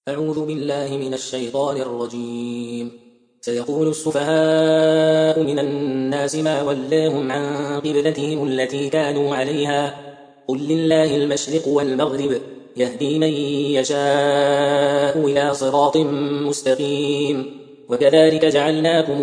أعوذ بالله من الشيطان الرجيم. سيقول السفهاء من الناس ما ولاهم عن قبلتهم التي كانوا عليها قل لله المشرق والمغرب يهدي من يشاء إلى صراط مستقيم. وكذلك جعلناكم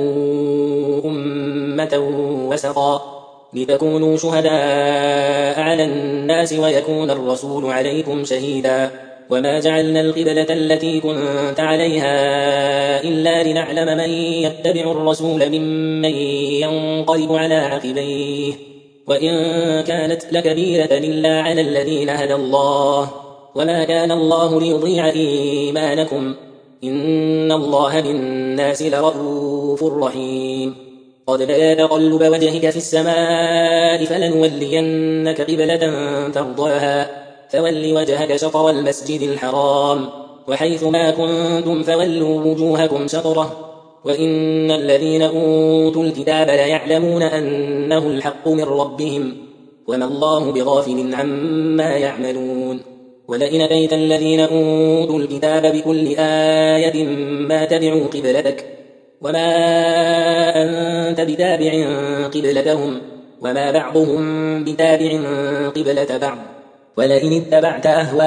أمة وسطا لتكونوا شهداء على الناس ويكون الرسول عليكم شهيدا. وما جعلنا القبلة التي كنت عليها إلا لنعلم من يتبع الرسول ممن ينقلب على عقبيه وإن كانت لكبيرة إلا على الذين هدى الله وما كان الله ليضيع إيمانكم إن الله بالناس لرءوف رحيم. قد بدا تقلب وجهك في السماء فلنولينك قبلة ترضاها فول وجهك شطر المسجد الحرام وحيث ما كنتم فولوا وجوهكم شطره وإن الذين أوتوا الكتاب ليعلمون أنه الحق من ربهم وما الله بغافل عما يعملون. ولئن أتيت الذين أوتوا الكتاب بكل آية ما تبعوا قبلتك وما أنت بتابع قبلتهم وما بعضهم بتابع قبلة بعض ولئن اتبعت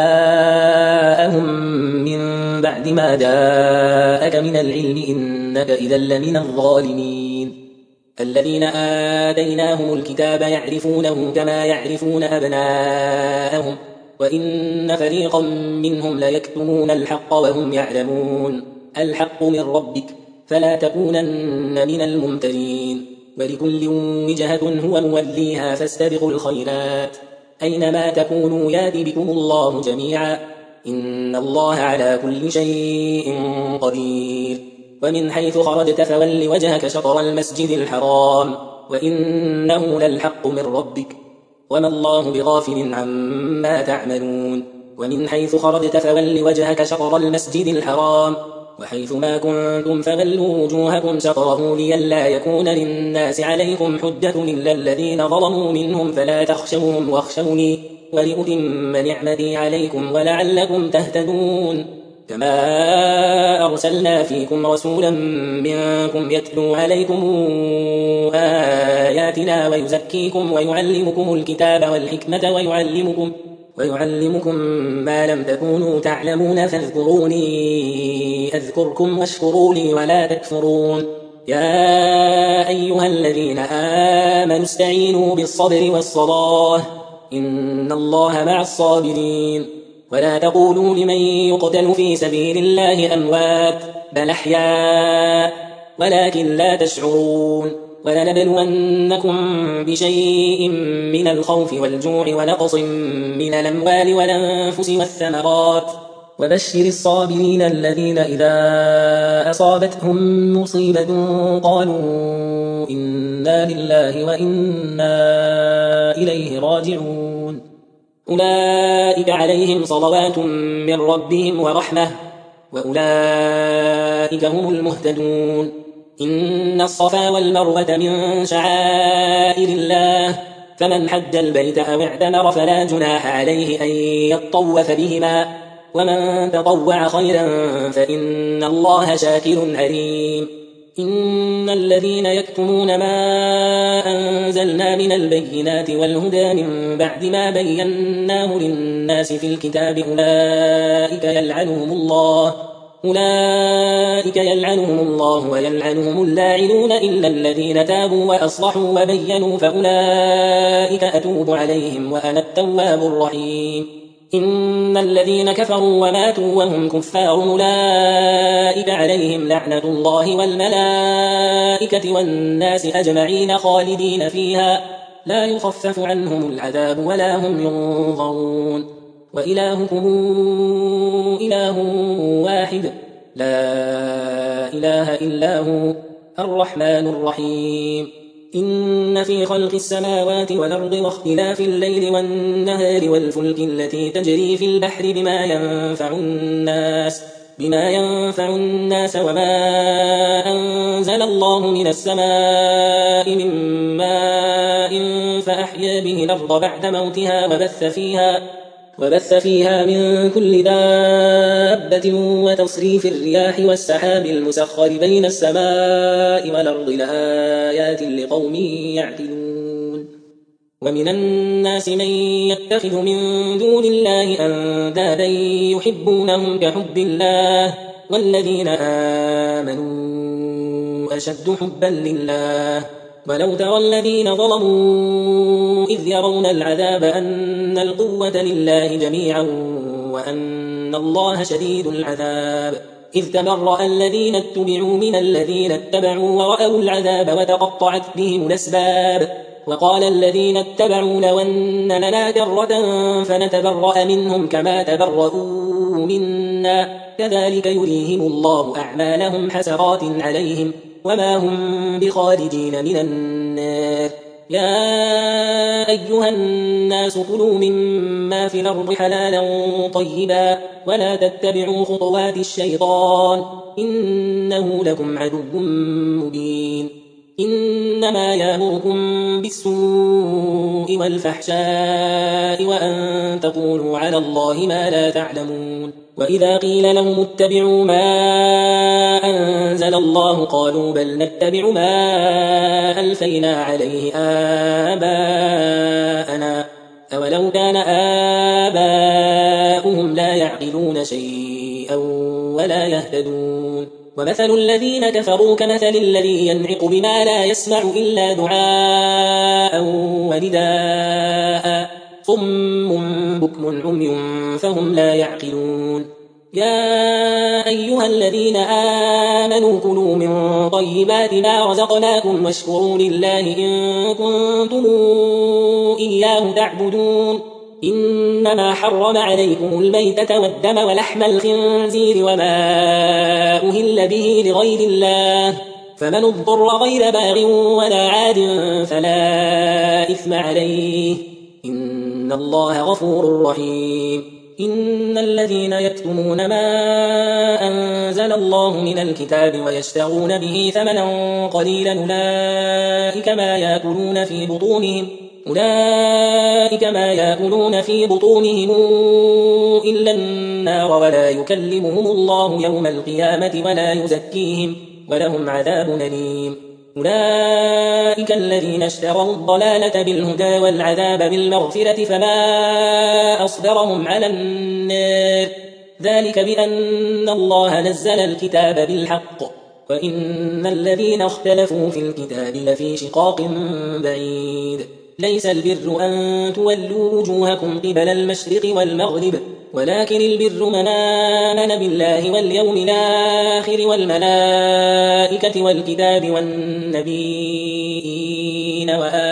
أهواءهم من بعد ما جاءك من العلم إنك إذا لمن الظالمين. الذين آتيناهم الكتاب يعرفونه كما يعرفون أبناءهم وإن فريقا منهم ليكتمون الحق وهم يعلمون الحق من ربك فلا تكونن من الممترين. ولكل وجهة هو موليها فاستبقوا الخيرات أينما تكونوا يات بكم الله جميعا إن الله على كل شيء قدير. ومن حيث خرجت فول وجهك شطر المسجد الحرام وإنه للحق من ربك وما الله بغافل عما تعملون. ومن حيث خرجت فول وجهك شطر المسجد الحرام وحيث ما كنتم فولوا وجوهكم شطره لئلا يكون للناس عليكم حجة إلا الذين ظلموا منهم فلا تخشوهم واخشوني ولأتم نعمتي عليكم ولعلكم تهتدون. كما أرسلنا فيكم رسولا منكم يتلو عليكم آياتنا ويزكيكم ويعلمكم الكتاب والحكمة ويعلمكم ما لم تكونوا تعلمون فاذكروني أذكركم واشكروا لي ولا تكفرون. يا أيها الذين آمنوا استعينوا بالصبر والصلاة إن الله مع الصابرين. ولا تقولوا لمن يقتل في سبيل الله أموات بل أحياء ولكن لا تشعرون. ولنبلونكم بشيء من الخوف والجوع ونقص من الأموال والأنفس والثمرات وبشر الصابرين الذين إذا أصابتهم مصيبة قالوا إنا لله وإنا إليه راجعون. أولئك عليهم صلوات من ربهم ورحمة وأولئك هم المهتدون. إن الصفا والمروة من شعائر الله فمن حج البيت أو اعتمر فلا جناح عليه أن يطوف بهما ومن تطوع خيرا فإن الله شاكر عليم. إن الذين يكتمون ما أنزلنا من البينات والهدى من بعد ما بيناه للناس في الكتاب أولئك يلعنهم الله ويلعنهم اللاعنون إلا الذين تابوا وأصلحوا وبينوا فأولئك أتوب عليهم وأنا التواب الرحيم. إن الذين كفروا وماتوا وهم كفار أولئك عليهم لعنة الله والملائكة والناس أجمعين خالدين فيها لا يخفف عنهم العذاب ولا هم ينظرون. وإلهكم إله واحد لا إله إلا هو الرحمن الرحيم. إن في خلق السماوات والأرض واختلاف الليل والنهار والفلك التي تجري في البحر بما ينفع الناس وما أنزل الله من السماء من ماء فأحيا به الأرض بعد موتها وبث فيها من كل دابة وتصريف الرياح والسحاب المسخر بين السماء والأرض لآيات لقوم يعقلون. ومن الناس من يتخذ من دون الله أندادا يحبونهم كحب الله والذين آمنوا أشد حبا لله. ولو ترى الذين ظلموا إذ يرون العذاب أن القوة لله جميعا وأن الله شديد العذاب إذ تبرأ الذين اتبعوا من الذين اتبعوا ورأوا العذاب وتقطعت بهم الأسباب. وقال الذين اتبعوا لو أن لنا كرة فنتبرأ منهم كما تبرؤوا منا كذلك يريهم الله أعمالهم حسرات عليهم وما هم بخارجين من النار. يا أيها الناس كلوا مما في الأرض حلالا طيبا ولا تتبعوا خطوات الشيطان إنه لكم عدو مبين. إنما يأمركم بالسوء والفحشاء وأن تقولوا على الله ما لا تعلمون. وإذا قيل لهم اتبعوا ما أنزل الله قالوا بل نتبع ما ألفينا عليه آباءنا أولو كان آباؤهم لا يعقلون شيئا ولا يهتدون. ومثل الذين كفروا كمثل الذي ينعق بما لا يسمع إلا دعاء ونداء صم بكم عمي فهم لا يعقلون. يا أيها الذين آمنوا كلوا من طيبات ما رزقناكم واشكروا لله إن كنتم إياه تعبدون. إنما حرم عليكم الميتة والدم ولحم الخنزير وما أهل به لغير الله فمن اضطر غير باغ ولا عاد فلا إثم عليه إن الله غفور رحيم. إن الذين يكتمون ما أنزل الله من الكتاب ويشترون به ثمنا قليلا أولئك ما يأكلون في بطونهم إلا النار ولا يكلمهم الله يوم القيامة ولا يزكيهم ولهم عذاب أليم. أولئك الذين اشتروا الضلالة بالهدى والعذاب بالمغفرة فما أصبرهم على النار ذلك بأن الله نزل الكتاب بالحق وإن الذين اختلفوا في الكتاب لفي شقاق بعيد. ليس البر أن تولوا وجوهكم قبل المشرق والمغرب ولكن البر من آمن بالله واليوم الآخر والملائكة والكتاب والنبيين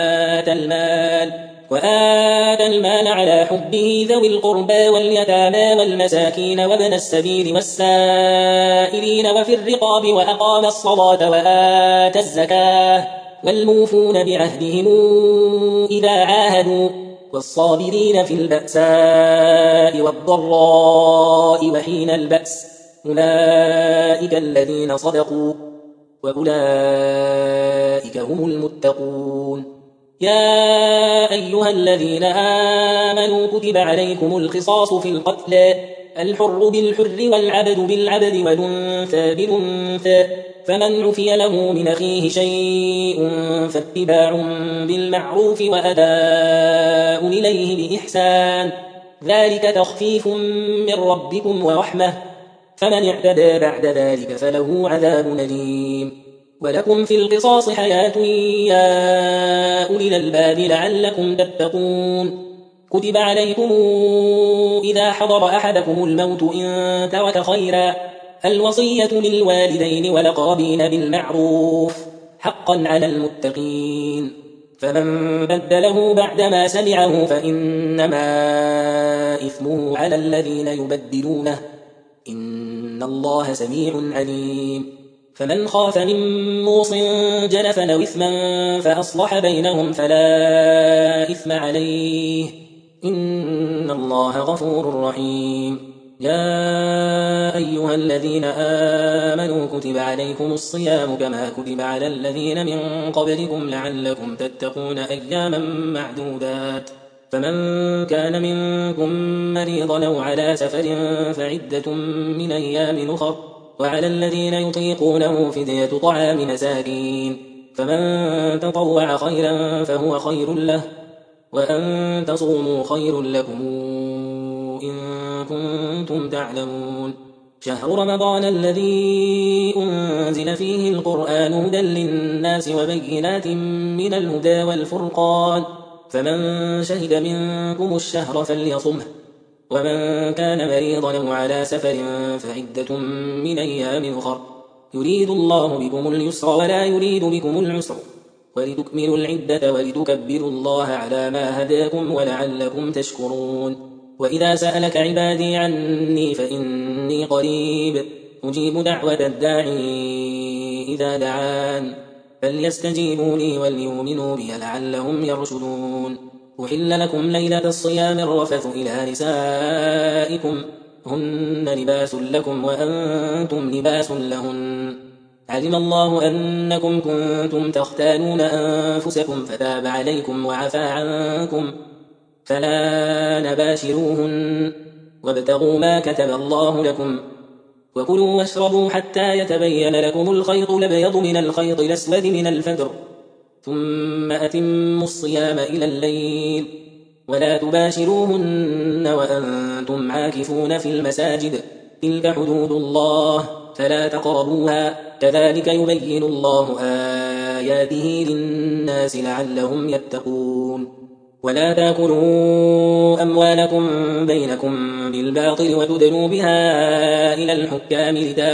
وآتى المال على حبه ذوي القربى واليتامى والمساكين وابن السبيل والسائلين وفي الرقاب وأقام الصلاة وآتى الزكاة والموفون بعهدهم إذا عاهدوا والصابرين في البأساء والضراء وحين البأس أولئك الذين صدقوا وأولئك هم المتقون. يا أيها الذين آمنوا كتب عليكم القصاص في القتل الحر بالحر والعبد بالعبد والأنثى بالأنثى فمن عفي له من أخيه شيء فاتباع بالمعروف وأداء إليه بإحسان ذلك تخفيف من ربكم ورحمة فمن اعتدى بعد ذلك فله عذاب أليم. ولكم في القصاص حياة يا أولي الألباب لعلكم تتقون. كتب عليكم إذا حضر أحدكم الموت إن ترك خيرا الوصية للوالدين والأقربين بالمعروف حقا على المتقين فمن بدله بعدما سمعه فإنما إثمه على الذين يبدلونه إن الله سميع عليم. فمن خاف من موص جنفا أو إثما فأصلح بينهم فلا إثم عليه إن الله غفور رحيم. يا أيها الذين آمنوا كتب عليكم الصيام كما كتب على الذين من قبلكم لعلكم تتقون أياما معدودات فمن كان منكم مريضا أو على سفر فعدة من أيام أخر، وعلى الذين يطيقونه فدية طعام مساكين، فمن تطوع خيرا فهو خير له، وأن تصوموا خير لكم إن كنتم تعلمون. شهر رمضان الذي أنزل فيه القرآن هدى للناس وبينات من الهدى والفرقان، فمن شهد منكم الشهر فليصمه، ومن كان مريضا أو على سفر فعدة من أيام أخر، يريد الله بكم اليسر ولا يريد بكم العسر، ولتكملوا العدة ولتكبروا الله على ما هداكم ولعلكم تشكرون. وإذا سألك عبادي عني فإني قريب أجيب دعوة الداعي إذا دعان، فليستجيبوا لي وليؤمنوا بي لعلهم يرشدون. أحل لكم ليلة الصيام الرفث إلى نسائكم هن لباس لكم وأنتم لباس لهن، علم الله أنكم كنتم تختانون أنفسكم فتاب عليكم وعفى عنكم، فلا نباشروهن وابتغوا ما كتب الله لكم، وكلوا واشربوا حتى يتبين لكم الخيط الأبيض من الخيط الأسود من الفجر، ثم أتموا الصيام إلى الليل، ولا تباشروهن وأنتم عاكفون في المساجد، تلك حدود الله فلا تقربوها، كذلك يبين الله آياته للناس لعلهم يتقون. ولا تأكلوا أموالكم بينكم بالباطل وتدلوا بها إلى الحكام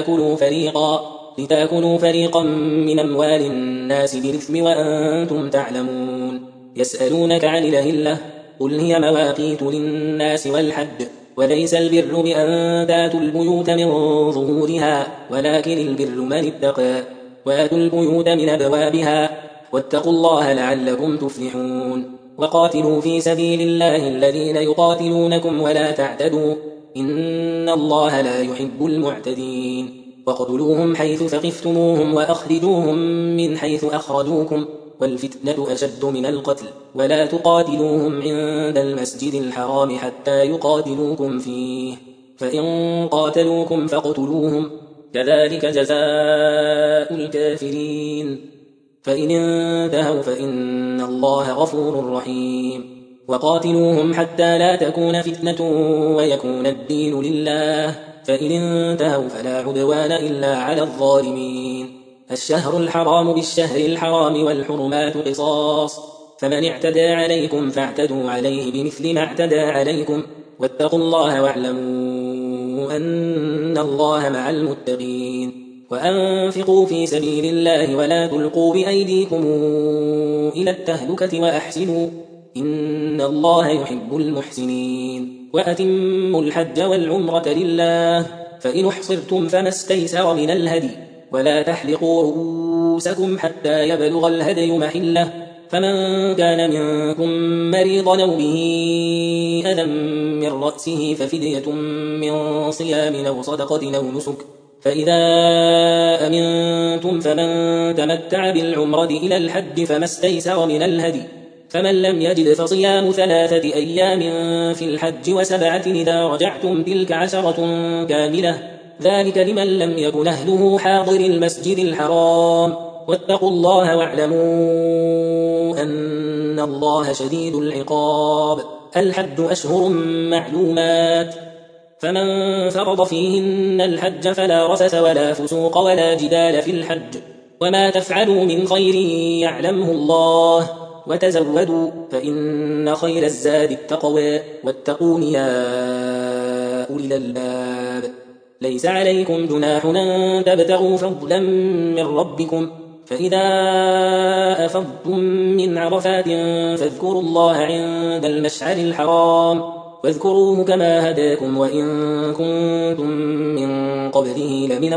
لتأكلوا فريقا من أموال الناس بالإثم وأنتم تعلمون. يسألونك عن الأهلة قل هي مواقيت للناس والحج، وليس البر بأن تأتوا البيوت من ظهورها، ولكن البر من اتقى، وآتوا البيوت من أبوابها، واتقوا الله لعلكم تفلحون. وقاتلوا في سبيل الله الذين يقاتلونكم ولا تعتدوا إن الله لا يحب المعتدين. واقتلوهم حيث ثقفتموهم وأخرجوهم من حيث أخرجوكم، والفتنة أشد من القتل، ولا تقاتلوهم عند المسجد الحرام حتى يقاتلوكم فيه، فإن قاتلوكم فاقتلوهم، كذلك جزاء الكافرين، فإن انتهوا فإن الله غفور رحيم. وقاتلوهم حتى لا تكون فتنة ويكون الدين لله، فإن انتهوا فلا عدوان إلا على الظالمين. الشهر الحرام بالشهر الحرام والحرمات قصاص، فمن اعتدى عليكم فاعتدوا عليه بمثل ما اعتدى عليكم، واتقوا الله واعلموا أن الله مع المتقين. وأنفقوا في سبيل الله ولا تلقوا بأيديكم إلى التهلكة وأحسنوا إن الله يحب المحسنين. وأتموا الحج والعمرة لله، فإن احصرتم فما استيسر من الهدي، ولا تحلقوا رؤوسكم حتى يبلغ الهدي محله، فمن كان منكم مريضا أو به أذى من رأسه ففدية من صيام أو صدقة أو نسك، فإذا أمنتم فمن تمتع بالعمرة إلى الحج فما استيسر من الهدي، فمن لم يجد فصيام 3 أيام في الحج و7 إذا رجعتم، تلك 10 كاملة، ذلك لمن لم يكن أهله حاضر المسجد الحرام. واتقوا الله واعلموا أن الله شديد العقاب. الحج أشهر معلومات، فمن فرض فيهن الحج فلا رفث ولا فسوق ولا جدال في الحج، وما تفعلوا من خير يعلمه الله، وتزودوا فإن خير الزاد التقوى، واتقون يا أولي الألباب. ليس عليكم جناح أن تبتغوا فضلا من ربكم، فإذا أفضتم من عرفات فاذكروا الله عند المشعر الحرام، واذكروه كما هداكم وإن كنتم من قبله لمن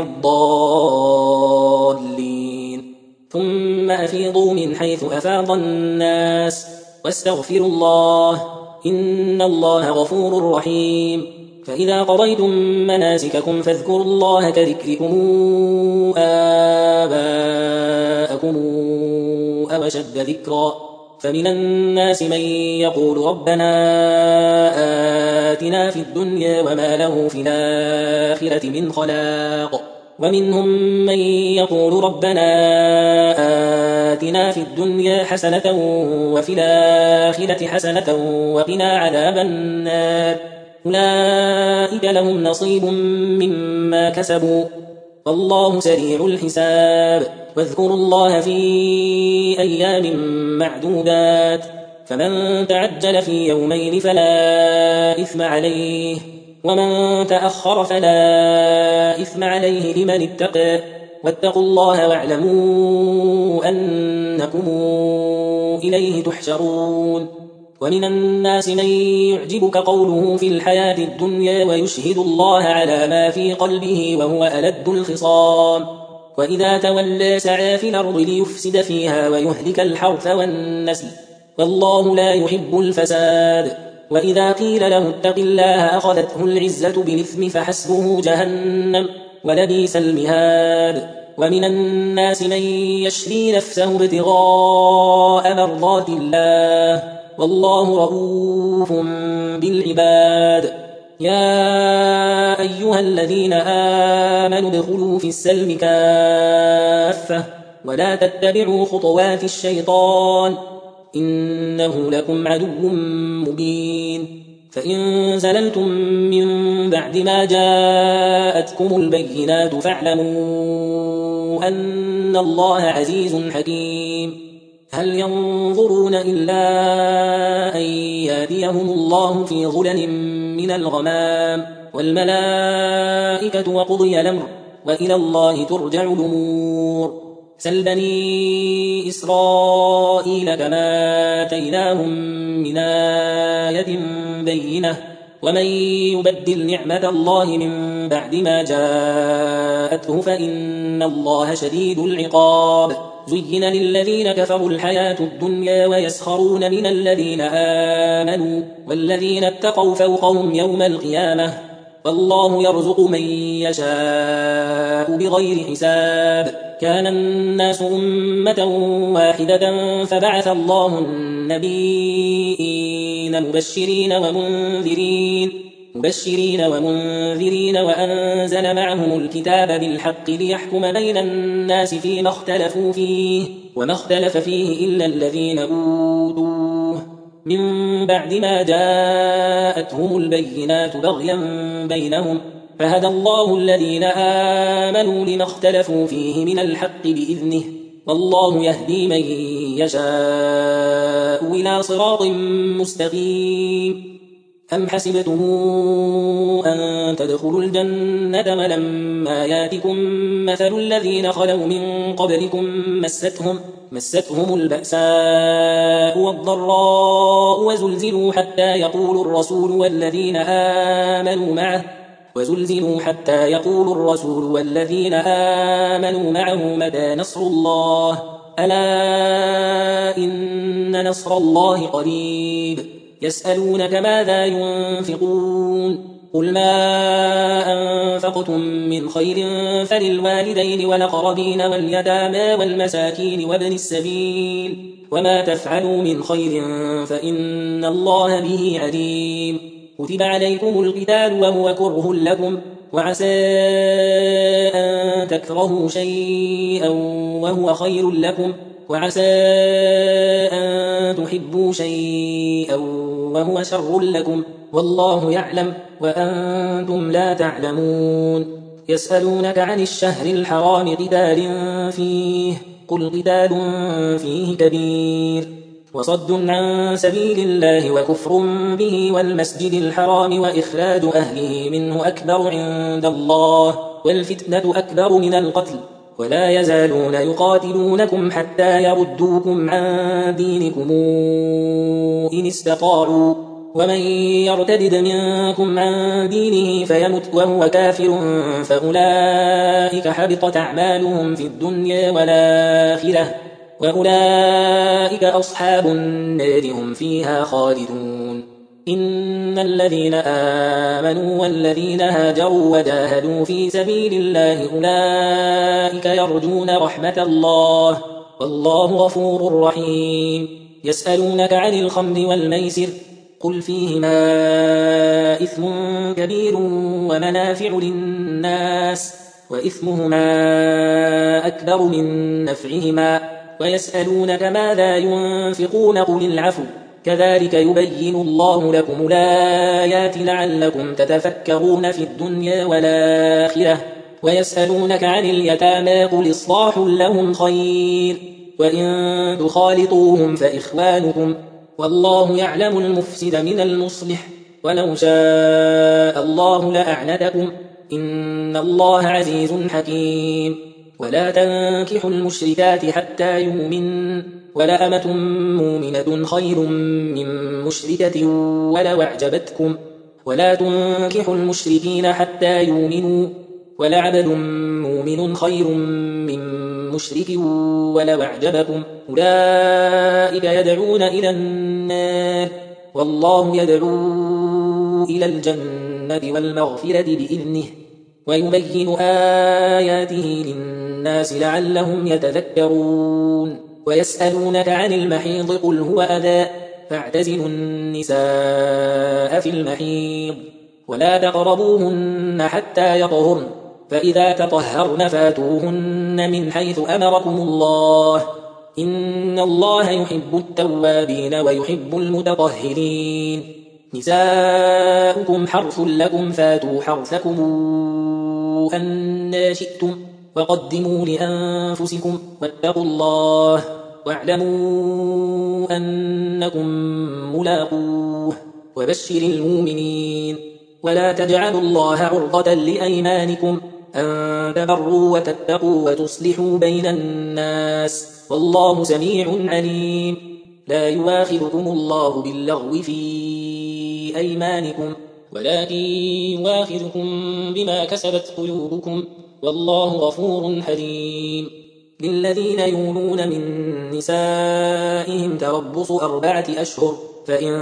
الضالين. ثم أفيضوا من حيث أفاض الناس واستغفروا الله إن الله غفور رحيم. فإذا قضيتم مناسككم فاذكروا الله كذكركم آباءكم أو أشد ذكرا، فمن الناس من يقول ربنا آتنا في الدنيا وما له في الآخرة من خلاق ومنهم من يقول ربنا آتنا في الدنيا حسنة وفي الآخرة حسنة وقنا عذاب النار أولئك لهم نصيب مما كسبوا والله سريع الحساب واذكروا الله في أيام معدودات فمن تعجل في يومين فلا إثم عليه ومن تأخر فلا إثم عليه لمن اتقى واتقوا الله واعلموا أنكم إليه تحشرون ومن الناس من يعجبك قوله في الحياة الدنيا ويشهد الله على ما في قلبه وهو ألد الخصام وإذا تولى سعى في الأرض ليفسد فيها ويهلك الحرث والنسل والله لا يحب الفساد وإذا قيل له اتق الله أخذته العزة بالإثم فحسبه جهنم ولبئس المهاد ومن الناس من يشري نفسه ابتغاء مرضات الله والله رؤوف بالعباد يا أيها الذين آمنوا ادخلوا في السلم كافة ولا تتبعوا خطوات الشيطان إنه لكم عدو مبين فإن زللتم من بعد ما جاءتكم البينات فاعلموا أن الله عزيز حكيم هل ينظرون إلا أن يأتيهم الله في ظلل من الغمام والملائكة وقضي الأمر وإلى الله ترجع الأمور سل بني إسرائيل كما آتيناهم من آية بينة ومن يبدل نعمة الله من بعد ما جاءته فإن الله شديد العقاب زين للذين كفروا الحياة الدنيا ويسخرون من الذين آمنوا والذين اتقوا فوقهم يوم القيامة والله يرزق من يشاء بغير حساب كان الناس أمة واحدة فبعث الله النبيين مبشرين ومنذرين وأنزل معهم الكتاب بالحق ليحكم بين الناس فيما اختلفوا فيه وما اختلف فيه إلا الذين أوتوه من بعد ما جاءتهم البينات بغيا بينهم فهدى الله الذين آمنوا لما اختلفوا فيه من الحق بإذنه والله يهدي من يشاء إلى صراط مستقيم أم حسبتم أن تدخلوا الجنة ولما ياتكم مثل الذين خلوا من قبلكم مستهم البأساء والضراء وزلزلوا حتى يقول الرسول والذين آمنوا معه متى نصر الله ألا إن نصر الله قريب يسألونك ماذا ينفقون قل ما أنفقتم من خير فللوالدين والأقربين واليتامى والمساكين وابن السبيل وما تفعلوا من خير فإن الله به عليم كتب عليكم القتال وهو كره لكم وعسى أن تكرهوا شيئا وهو خير لكم وعسى أن تحبوا شيئا وهو شر لكم والله يعلم وأنتم لا تعلمون يسألونك عن الشهر الحرام قتال فيه قل قتال فيه كبير وصد عن سبيل الله وكفر به والمسجد الحرام وإخراج أهله منه أكبر عند الله والفتنة أكبر من القتل ولا يزالون يقاتلونكم حتى يردوكم عن دينكم إن استطاعوا ومن يرتد منكم عن دينه فيمت وهو كافر فأولئك حبطت أعمالهم في الدنيا والآخرة وأولئك أصحاب النار هم فيها خالدون إن الذين آمنوا والذين هاجروا وجاهدوا في سبيل الله أولئك يرجون رحمة الله والله غفور رحيم يسألونك عن الخمر والميسر قل فيهما إثم كبير ومنافع للناس وإثمهما أكبر من نفعهما ويسألونك ماذا ينفقون قل العفو كذلك يبين الله لكم الآيات لعلكم تتفكرون في الدنيا والآخرة ويسألونك عن اليتامى قل إصلاح لهم خير وإن تخالطوهم فإخوانكم والله يعلم المفسد من المصلح ولو شاء الله لأعنتكم إن الله عزيز حكيم ولا تنكحوا المشركات حتى يؤمن ولأمة مؤمنة خير من مشركة ولو أعجبتكم ولا تنكحوا المشركين حتى يؤمنوا ولعبد مؤمن خير من مشرك ولو أعجبكم أولئك يدعون إلى النار والله يدعو إلى الجنة والمغفرة بإذنه ويبين آياته للناس لعلهم يتذكرون ويسألونك عن المحيض قل هو أذى فاعتزلوا النساء في المحيض ولا تقربوهن حتى يطهرن فإذا تطهرن فاتوهن من حيث أمركم الله إن الله يحب التوابين ويحب المتطهرين نساؤكم حرث لكم فاتوا حرثكم أن شئتم وقدموا لأنفسكم واتقوا الله واعلموا أنكم ملاقوه وبشر المؤمنين ولا تجعلوا الله عرضة لأيمانكم أن تبروا وتتقوا وتصلحوا بين الناس والله سميع عليم لا يؤاخذكم الله باللغو في أيمانكم ولكن يؤاخذكم بما كسبت قلوبكم والله غفور حليم للذين يولون من نسائهم تربص 4 أشهر فإن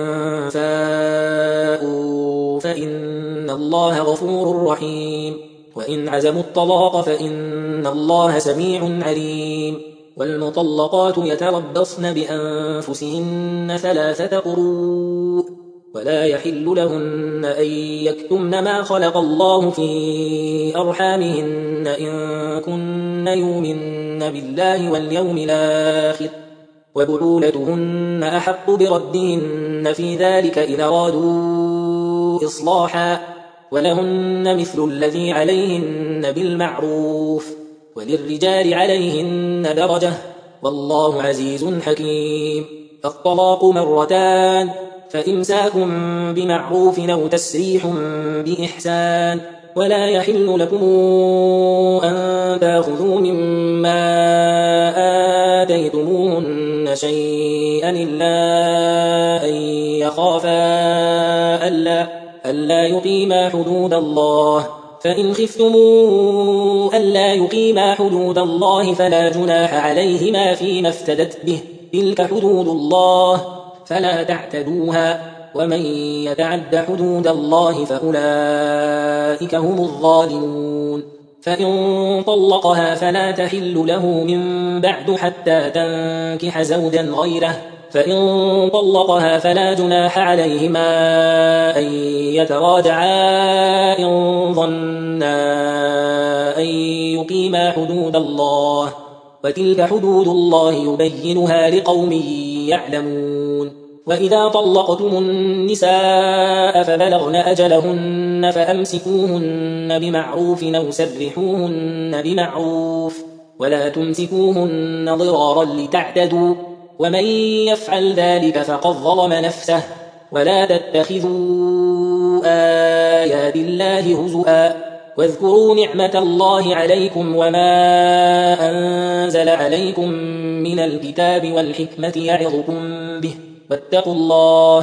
فاءوا فإن الله غفور رحيم وإن عزموا الطلاق فإن الله سميع عليم والمطلقات يتربصن بأنفسهن 3 قروء ولا يحل لهن أن يكتمن ما خلق الله في أرحامهن إن كن يؤمن بالله واليوم الآخر وبعولتهن أحق بردهن في ذلك إذا أرادوا إصلاحا ولهن مثل الذي عليهن بالمعروف وللرجال عليهن درجة والله عزيز حكيم الطلاق 2 مرتان فإمساك بمعروف أو تسريح بإحسان ولا يحل لكم أن تأخذوا مما آتيتموهن شيئا إلا أن يخافا ألا يقيما حدود الله فإن خفتموا ألا يقيما حدود الله فلا جناح عليهما فيما افتدت به تلك حدود الله فلا تعتدوها ومن يتعد حدود الله فأولئك هم الظالمون فإن طلقها فلا تحل له من بعد حتى تنكح زوجا غيره فإن طلقها فلا جناح عليهما أن يتراجعا إن ظنا أن يقيما حدود الله وتلك حدود الله يبينها لقوم يعلمون وإذا طلقتم النساء فبلغن أجلهن فأمسكوهن بمعروف أو سرحوهن بمعروف ولا تمسكوهن ضرارا لتعتدوا ومن يفعل ذلك فقد ظلم نفسه ولا تتخذوا آيات الله هزؤا واذكروا نعمة الله عليكم وما أنزل عليكم من الكتاب والحكمة يعظكم به واتقوا الله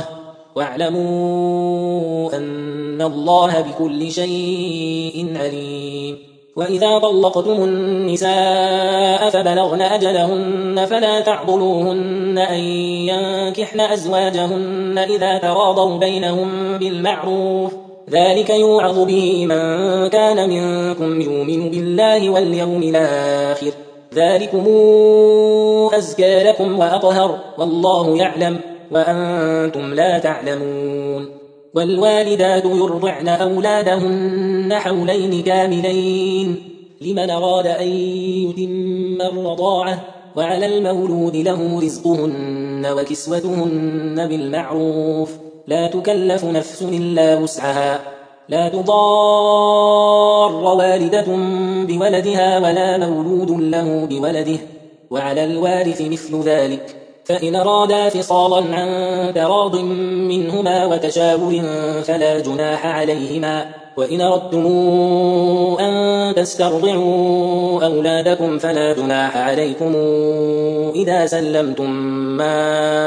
واعلموا أن الله بكل شيء عليم وإذا طلقتم النساء فبلغن أجلهن فلا تعضلوهن أن ينكحن أزواجهن إذا تراضوا بينهم بالمعروف ذلك يوعظ به من كان منكم يؤمن بالله واليوم الآخر ذلكم أزكى لكم وأطهر والله يعلم وأنتم لا تعلمون. والوالدات يرضعن أولادهن حولين كاملين لمن أراد أن يتم الرضاعة، وعلى المولود له رزقهن وكسوتهن بالمعروف، لا تكلف نفس إلا وسعها، لا تضار والدة بولدها ولا مولود له بولده، وعلى الوارث مثل ذلك، فإن أرادا فصالا عن تراض منهما وتشاور فلا جناح عليهما. وإن أردتم أن تسترضعوا أولادكم فلا جناح عليكم إذا سلمتم ما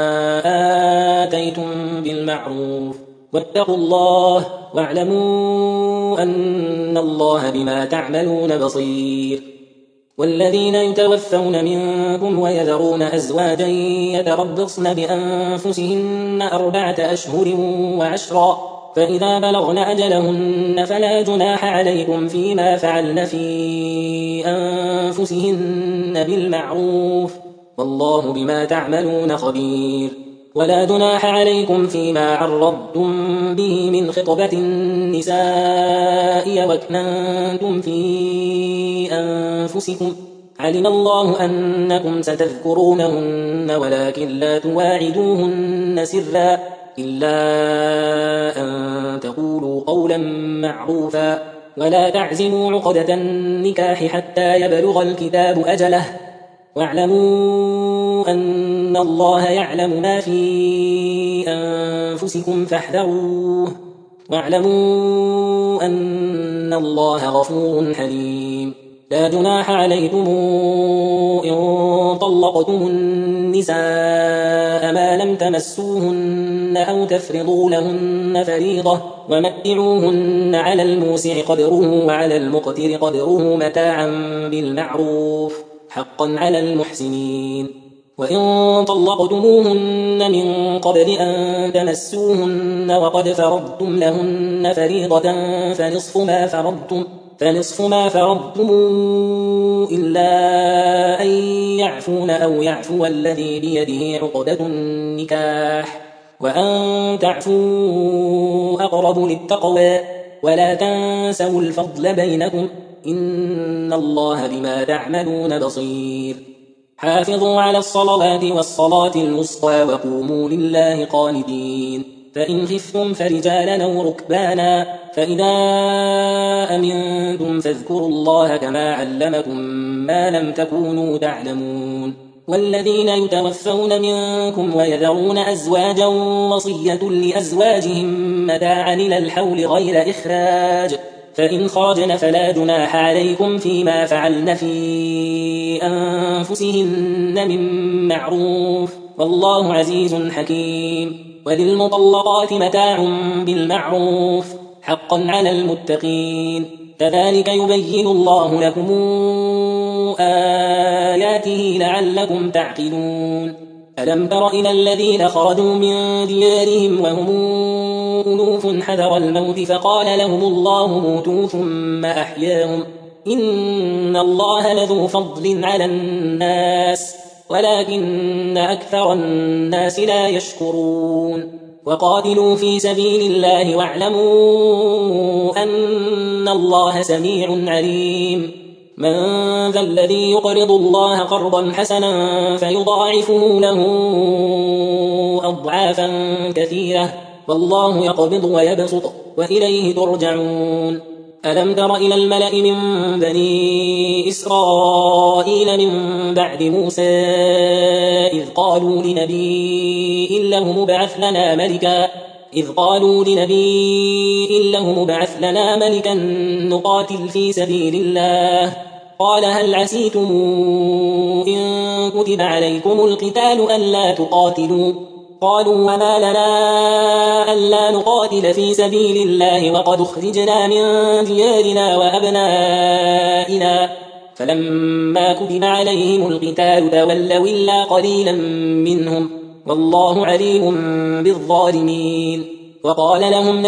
آتيتم بالمعروف، واتقوا الله واعلموا أن الله بما تعملون بصير. والذين يتوفون منكم ويذرون أزواجا يتربصن بأنفسهن 4 أشهر و10، فإذا بلغن أجلهن فلا جناح عليكم فيما فعلن في أنفسهن بالمعروف، والله بما تعملون خبير. ولا جناح عليكم فيما عرضتم به من خطبة النساء وأكننتم في أنفسكم، علم الله أنكم ستذكرونهن ولكن لا تواعدوهن سرا إلا أن تقولوا قولا معروفا، ولا تعزموا عقدة النكاح حتى يبلغ الكتاب أجله، واعلموا أن الله يعلم ما في أنفسكم فاحذروه، واعلموا أن الله غفور حليم. لا جناح عليكم إن طلقتم النساء ما لم تمسوهن أو تفرضوا لهن فريضة، ومتعوهن على الموسع قدره وعلى المقتر قدره متاعا بالمعروف، حقا على المحسنين. وإن طلقتموهن من قبل أن تمسوهن وقد فرضتم لهن فريضة فنصف ما فرضتم إلا أن يعفون أو يعفو الذي بيده عقدة النكاح، وأن تعفوا أقرب للتقوى، ولا تنسوا الفضل بينكم، إن الله بما تعملون بصير. حافظوا على الصلوات والصلاة الوسطى وقوموا لله قانتين. فإن خفتم فرجالا أو ركبانا، فإذا أمنتم فاذكروا الله كما علمكم ما لم تكونوا تعلمون. والذين يتوفون منكم ويذرون أزواجا وصية لأزواجهم متاعا إلى الحول غير إخراج، فإن خرجن فلا جناح عليكم فيما فعلن في أنفسهن من معروف، والله عزيز حكيم. وللمطلقات متاع بالمعروف، حقا على المتقين. كذلك يبين الله لكم آياته لعلكم تعقلون. ألم تر إلى الذين خرجوا من ديارهم وهم ألوف حذر الموت فقال لهم الله موتوا ثم أحياهم، إن الله لذو فضل على الناس ولكن أكثر الناس لا يشكرون. وقاتلوا في سبيل الله واعلموا أن الله سميع عليم. من ذا الذي يقرض الله قرضا حسنا فيضاعفه له أضعافا كثيرة، والله يقبض ويبسط وإليه ترجعون. ألم تر إلى الملأ من بني إسرائيل من بعد موسى إذ قالوا لنبي له مبعث لنا ملكا نقاتل في سبيل الله، قال هل عسيتم إن كتب عليكم القتال ألا تقاتلوا؟ قالوا وما لنا ألا نقاتل في سبيل الله وقد أخرجنا من ديارنا وأبنائنا، فلما كتب عليهم القتال تولوا إلا قليلا منهم، والله عليم بالظالمين. وقال لهم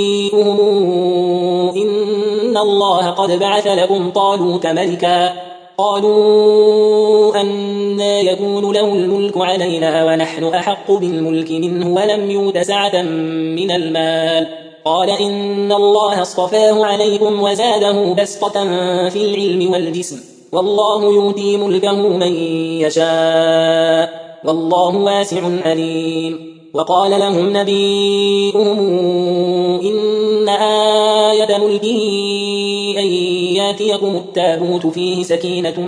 نبيهم إن الله قد بعث لكم طالوت ملكا، قالوا أنى يكون له الملك علينا ونحن أحق بالملك منه ولم يؤت سعة من المال. قال إن الله اصطفاه عليكم وزاده بسطة في العلم والجسم والله يؤتي ملكه من يشاء والله واسع عليم. وقال لهم نبيهم إن آية ملكه أن ياتيكم التابوت فيه سكينة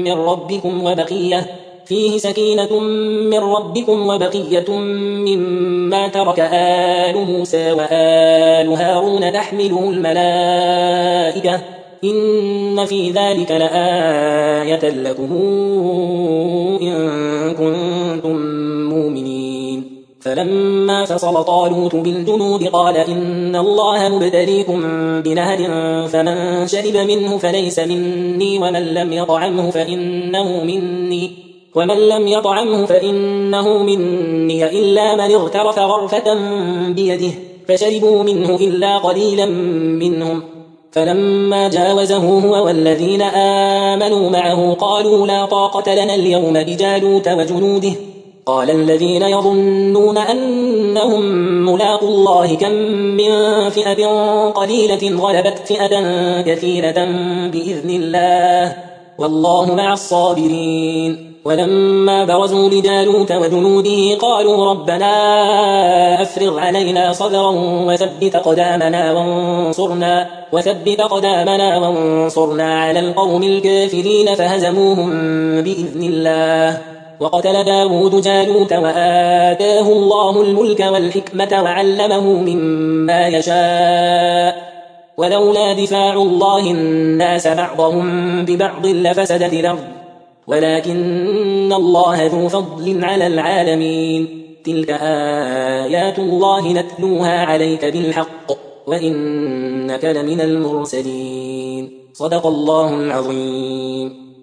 من ربكم وبقية مما ترك آل موسى وآل هارون تحمله الملائكة إن في ذلك لآية لكم إن كنتم مؤمنين. فلما فصل طالوت بالجنود قال إن الله مبتليكم بنهر فمن شرب منه فليس مني ومن لم يطعمه فإنه مني إلا من اغترف غرفة بيده فشربوا منه إلا قليلا منهم. فلما جاوزه هو والذين آمنوا معه قالوا لا طاقة لنا اليوم بجالوت وجنوده. قال الذين يظنون أنهم ملاقوا الله كم من فئة قليلة غلبت فئة كثيرة بإذن الله والله مع الصابرين. ولما برزوا لجالوت وجنوده قالوا ربنا أفرغ علينا صبرا وثبت قدامنا وانصرنا على القوم الكافرين فهزموهم بإذن الله. وقتل داود جالوت وآتاه الله الملك والحكمة وعلمه مما يشاء ولولا دفاع الله الناس بعضهم ببعض لفسدت الأرض ولكن الله ذو فضل على العالمين. تلك آيات الله نتلوها عليك بالحق وإنك لمن المرسلين. صدق الله العظيم.